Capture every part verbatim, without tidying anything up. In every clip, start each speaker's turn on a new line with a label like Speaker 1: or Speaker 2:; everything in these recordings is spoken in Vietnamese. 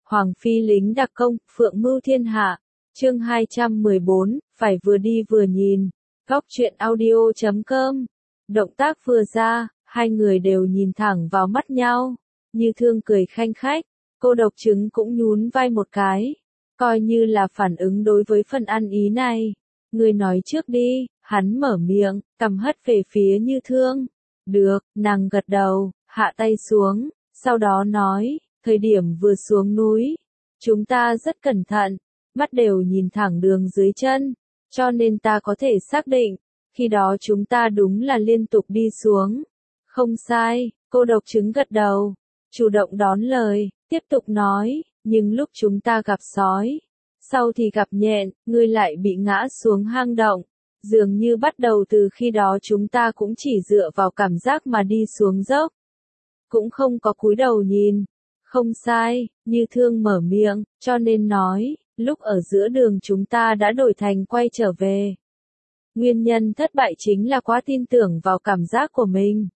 Speaker 1: Hoàng phi lính đặc công, phượng mưu thiên hạ. Chương hai trăm mười bốn, phải vừa đi vừa nhìn. Góc truyện audio chấm com. Động tác vừa ra, hai người đều nhìn thẳng vào mắt nhau. Như Thương cười khanh khách, Cô Độc Trứng cũng nhún vai một cái. Coi như là phản ứng đối với phần ăn ý này. Người nói trước đi, hắn mở miệng, cầm hất về phía Như Thương. Được, nàng gật đầu, hạ tay xuống, sau đó nói, thời điểm vừa xuống núi, chúng ta rất cẩn thận, mắt đều nhìn thẳng đường dưới chân, cho nên ta có thể xác định, khi đó chúng ta đúng là liên tục đi xuống. Không sai, Cô Độc Trứng gật đầu, chủ động đón lời, tiếp tục nói, nhưng lúc chúng ta gặp sói, sau thì gặp nhện, ngươi lại bị ngã xuống hang động. Dường như bắt đầu từ khi đó chúng ta cũng chỉ dựa vào cảm giác mà đi xuống dốc. Cũng không có cúi đầu nhìn. Không sai, Như Thương mở miệng, cho nên nói, lúc ở giữa đường chúng ta đã đổi thành quay trở về. Nguyên nhân thất bại chính là quá tin tưởng vào cảm giác của mình.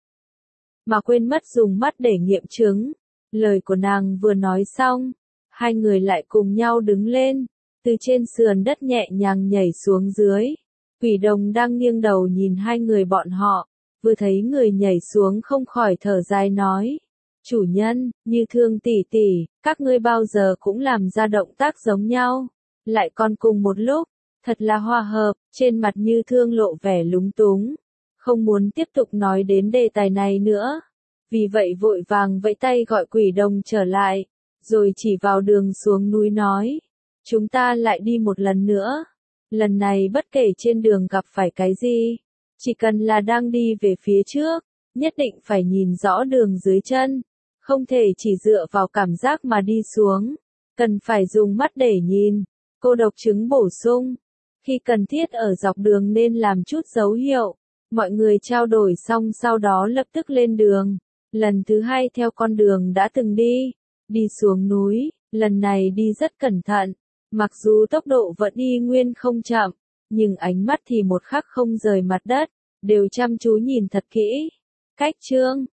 Speaker 1: Mà quên mất dùng mắt để nghiệm chứng. Lời của nàng vừa nói xong, hai người lại cùng nhau đứng lên, từ trên sườn đất nhẹ nhàng nhảy xuống dưới. Quỷ đồng đang nghiêng đầu nhìn hai người bọn họ, vừa thấy người nhảy xuống không khỏi thở dài nói. Chủ nhân, Như Thương tỷ tỷ, các ngươi bao giờ cũng làm ra động tác giống nhau, lại còn cùng một lúc, thật là hòa hợp. Trên mặt Như Thương lộ vẻ lúng túng, không muốn tiếp tục nói đến đề tài này nữa. Vì vậy vội vàng vẫy tay gọi quỷ đồng trở lại, rồi chỉ vào đường xuống núi nói. Chúng ta lại đi một lần nữa. Lần này bất kể trên đường gặp phải cái gì, chỉ cần là đang đi về phía trước, nhất định phải nhìn rõ đường dưới chân, không thể chỉ dựa vào cảm giác mà đi xuống, cần phải dùng mắt để nhìn. Cô Độc Trứng bổ sung, khi cần thiết ở dọc đường nên làm chút dấu hiệu. Mọi người trao đổi xong sau đó lập tức lên đường, lần thứ hai theo con đường đã từng đi, đi xuống núi, lần này đi rất cẩn thận. Mặc dù tốc độ vẫn y nguyên không chậm, nhưng ánh mắt thì một khắc không rời mặt đất, đều chăm chú nhìn thật kỹ. Cách chương